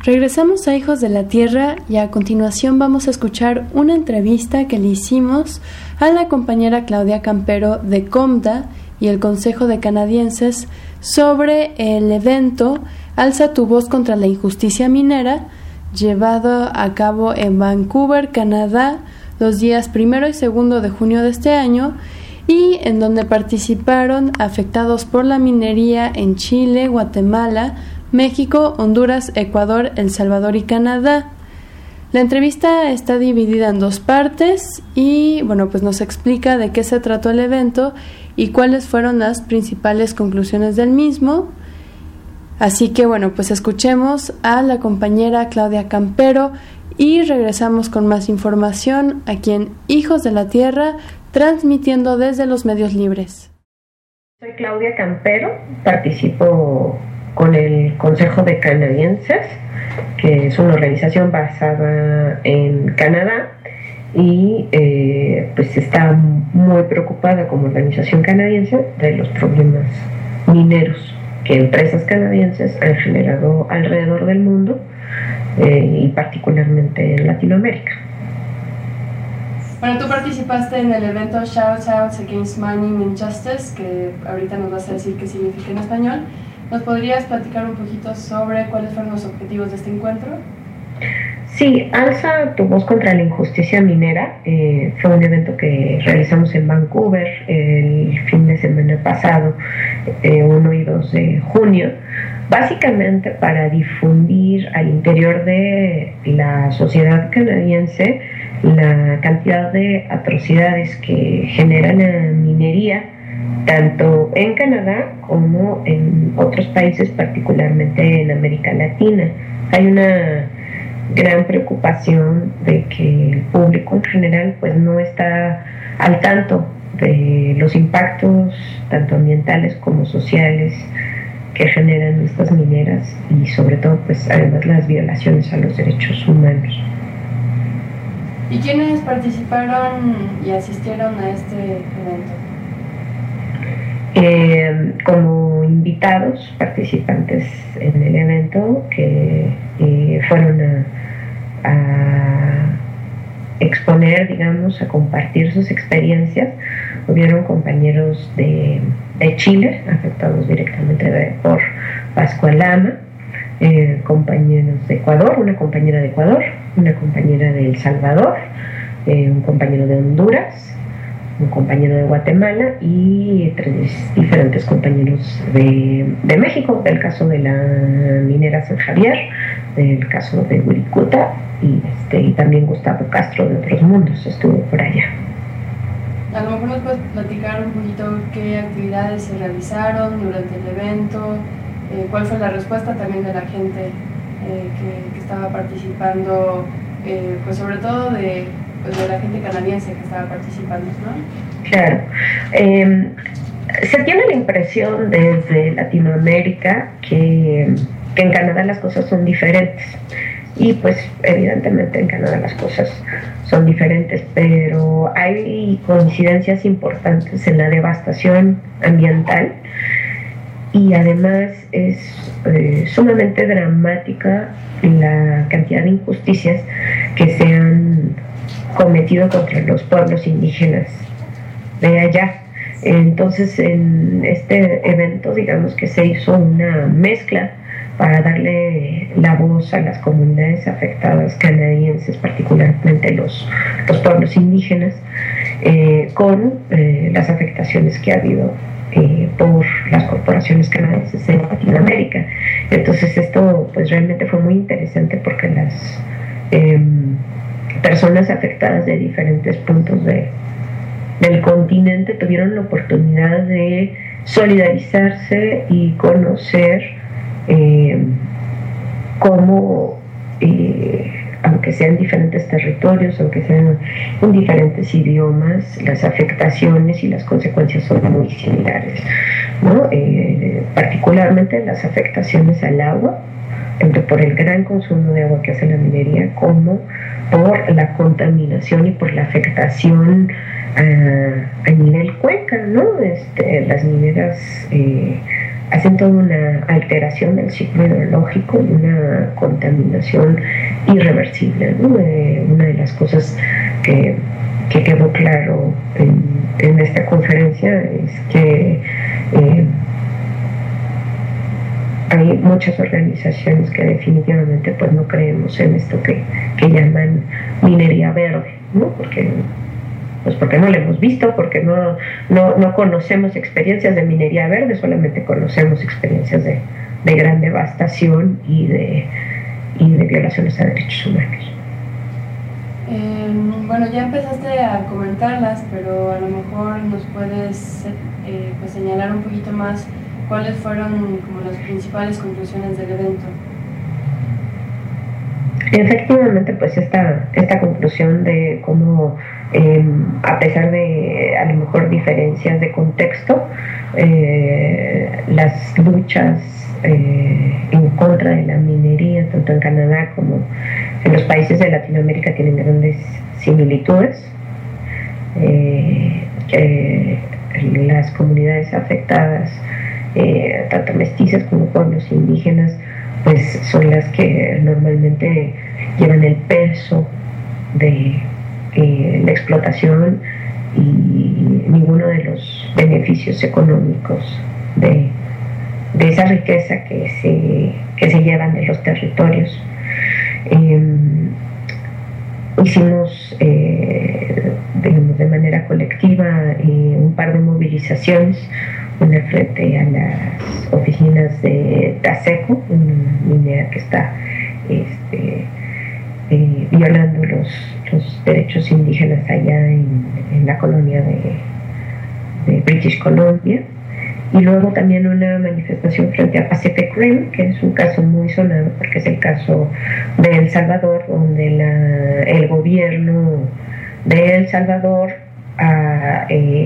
Regresamos a Hijos de la Tierra y a continuación vamos a escuchar una entrevista que le hicimos a la compañera Claudia Campero de COMDA y el Consejo de Canadienses sobre el evento Alza tu voz contra la injusticia minera, llevado a cabo en Vancouver, Canadá, los días 1 y 2 de junio de este año, y en donde participaron afectados por la minería en Chile, Guatemala, México, Honduras, Ecuador, El Salvador y Canadá. La entrevista está dividida en 2 partes y, pues nos explica de qué se trató el evento y cuáles fueron las principales conclusiones del mismo. Así que, pues escuchemos a la compañera Claudia Campero y regresamos con más información aquí en Hijos de la Tierra, transmitiendo desde los medios libres. Soy Claudia Campero, participo con el Consejo de Canadienses, que es una organización basada en Canadá y pues está muy preocupada como organización canadiense de los problemas mineros que empresas canadienses han generado alrededor del mundo y particularmente en Latinoamérica. Bueno, tú participaste en el evento Shoutouts Against Mining Injustice, que ahorita nos vas a decir qué significa en español. ¿Nos podrías platicar un poquito sobre cuáles fueron los objetivos de este encuentro? Sí, Alza tu voz contra la injusticia minera fue un evento que realizamos en Vancouver el fin de semana pasado, 1 y 2 de junio, básicamente para difundir al interior de la sociedad canadiense la cantidad de atrocidades que genera la minería, tanto en Canadá como en otros países, particularmente en América Latina. Hay una gran preocupación de que el público en general pues no está al tanto de los impactos tanto ambientales como sociales que generan estas mineras y sobre todo pues además las violaciones a los derechos humanos. ¿Y quiénes participaron y asistieron a este evento? Como invitados participantes en el evento que fueron a exponer, digamos, a compartir sus experiencias, hubieron compañeros de Chile afectados directamente por Pascua Lama, compañeros de Ecuador, una compañera de Ecuador, una compañera de El Salvador, un compañero de Honduras, un compañero de Guatemala y 3 diferentes compañeros de México, del caso de la minera San Javier, del caso de Wirikuta y también Gustavo Castro de Otros Mundos estuvo por allá. A lo mejor nos puedes platicar un poquito qué actividades se realizaron durante el evento, cuál fue la respuesta también de la gente que estaba participando, pues sobre todo de la gente canadiense que estaba participando, ¿no? Claro. Se tiene la impresión desde Latinoamérica que en Canadá las cosas son diferentes. Y pues evidentemente en Canadá las cosas son diferentes, pero hay coincidencias importantes en la devastación ambiental y además es sumamente dramática la cantidad de injusticias que se han cometido contra los pueblos indígenas de allá. Entonces en este evento digamos que se hizo una mezcla para darle la voz a las comunidades afectadas canadienses, particularmente los pueblos indígenas, con las afectaciones que ha habido por las corporaciones canadienses en Latinoamérica. Entonces esto pues realmente fue muy interesante porque las personas afectadas de diferentes puntos del continente tuvieron la oportunidad de solidarizarse y conocer cómo, aunque sean diferentes territorios, aunque sean en diferentes idiomas, las afectaciones y las consecuencias son muy similares, ¿no? Particularmente las afectaciones al agua, tanto por el gran consumo de agua que hace la minería como por la contaminación y por la afectación a nivel cuenca, ¿no? Las mineras hacen toda una alteración del ciclo hidrológico y una contaminación irreversible, ¿no? Una de las cosas que quedó claro en esta conferencia es que hay muchas organizaciones que definitivamente pues no creemos en esto que llaman minería verde, ¿no? Porque no lo hemos visto, porque no conocemos experiencias de minería verde, solamente conocemos experiencias de gran devastación y de violaciones a derechos humanos. Bueno, ya empezaste a comentarlas, pero a lo mejor nos puedes pues señalar un poquito más cuáles fueron como las principales conclusiones del evento. Efectivamente, pues esta conclusión de cómo a pesar de a lo mejor diferencias de contexto, las luchas en contra de la minería, tanto en Canadá como en los países de Latinoamérica, tienen grandes similitudes, que las comunidades afectadas, tanto mestizas como pueblos indígenas, pues son las que normalmente llevan el peso de la explotación y ninguno de los beneficios económicos de esa riqueza que se llevan de los territorios. Hicimos digamos, de manera colectiva un par de movilizaciones, una frente a las oficinas de Taseco, una minera que está violando los derechos indígenas allá en la colonia de British Columbia, y luego también una manifestación frente a Pacific Rim, que es un caso muy sonado porque es el caso de El Salvador, donde el gobierno de El Salvador ha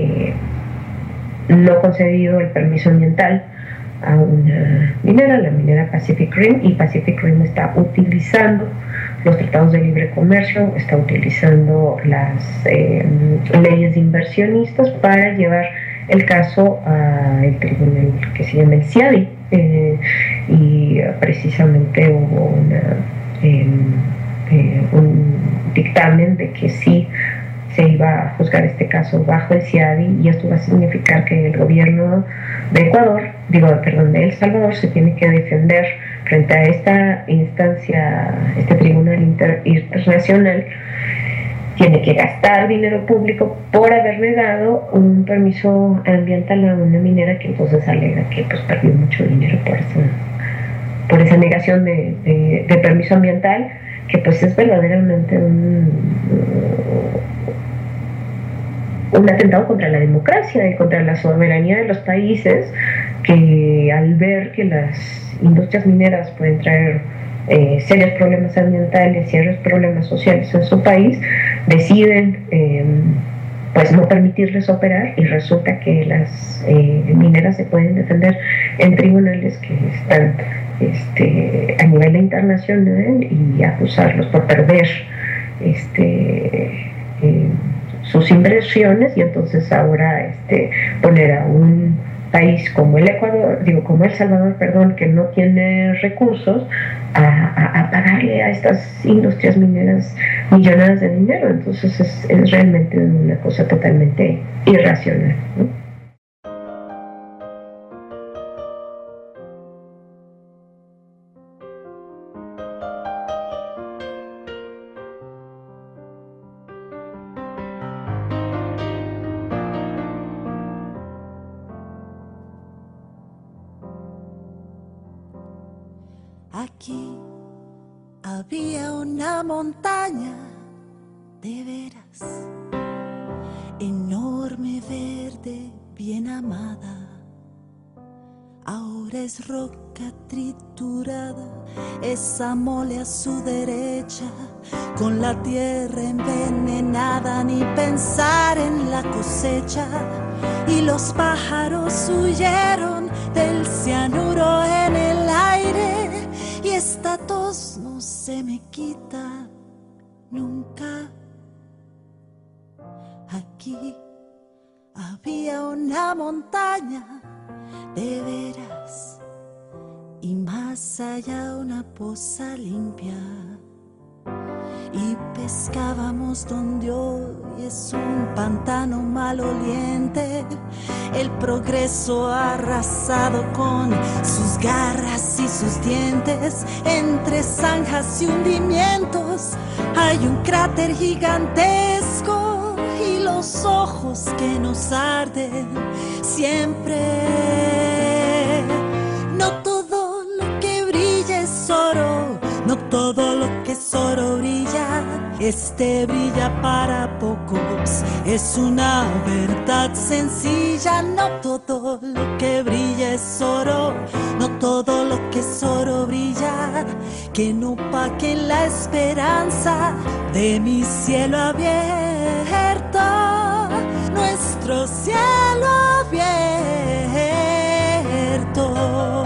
no concedido el permiso ambiental a una minera, la minera Pacific Rim, y Pacific Rim está utilizando los tratados de libre comercio, está utilizando las leyes de inversionistas para llevar el caso al tribunal que se llama el CIADI, y precisamente hubo un dictamen de que sí se iba a juzgar este caso bajo el CIADI, y esto va a significar que el gobierno de de El Salvador se tiene que defender frente a esta instancia, este tribunal internacional. Tiene que gastar dinero público por haber negado un permiso ambiental a una minera que entonces alega que pues perdió mucho dinero por esa negación de permiso ambiental, que pues es verdaderamente un atentado contra la democracia y contra la soberanía de los países, que al ver que las industrias mineras pueden traer serios problemas ambientales, serios problemas sociales en su país, deciden pues no permitirles operar, y resulta que las mineras se pueden defender en tribunales que están a nivel internacional y acusarlos por perder sus inversiones, y entonces ahora poner a un país como como El Salvador, que no tiene recursos, a pagarle a estas industrias mineras millonadas de dinero. Entonces es realmente una cosa totalmente irracional, ¿no? Aquí había una montaña de veras, enorme, verde, bien amada. Ahora es roca triturada, esa mole a su derecha, con la tierra envenenada, ni pensar en la cosecha. Y los pájaros huyeron del cianuro en el aire, y esta tos no se me quita nunca. Aquí había una montaña de veras, y más allá una poza limpia. Y pescábamos donde hoy es un pantano maloliente. El progreso arrasado con sus garras y sus dientes. Entre zanjas y hundimientos hay un cráter gigantesco y los ojos que nos arden siempre. No todo lo que brilla es oro, no todo lo que es oro brilla, brilla para pocos, es una verdad sencilla. No todo lo que brilla es oro, no todo lo que es oro brilla, que no opaque la esperanza de mi cielo abierto, nuestro cielo abierto.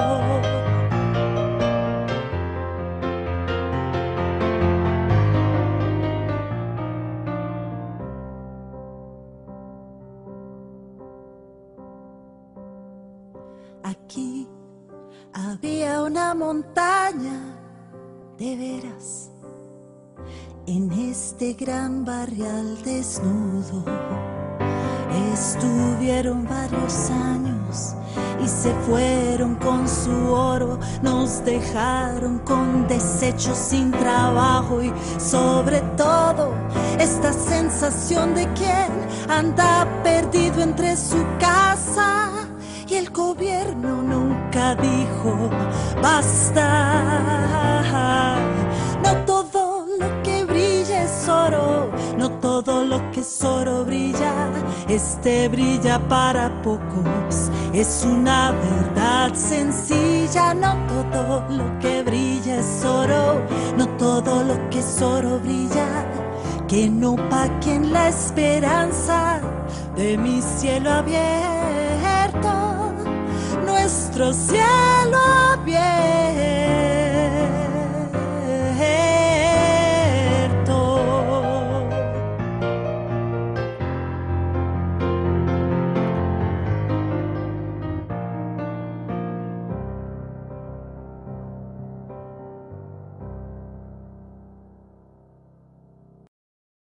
Aquí había una montaña, de veras, en este gran barrial desnudo. Estuvieron varios años y se fueron con su oro. Nos dejaron con desechos, sin trabajo y sobre todo esta sensación de quien anda perdido entre su casa. Y el gobierno nunca dijo basta. No todo lo que brilla es oro, no todo lo que es oro brilla, brilla para pocos, es una verdad sencilla. No todo lo que brilla es oro, no todo lo que es oro brilla, que no opaquen la esperanza de mi cielo abierto, nuestro cielo abierto.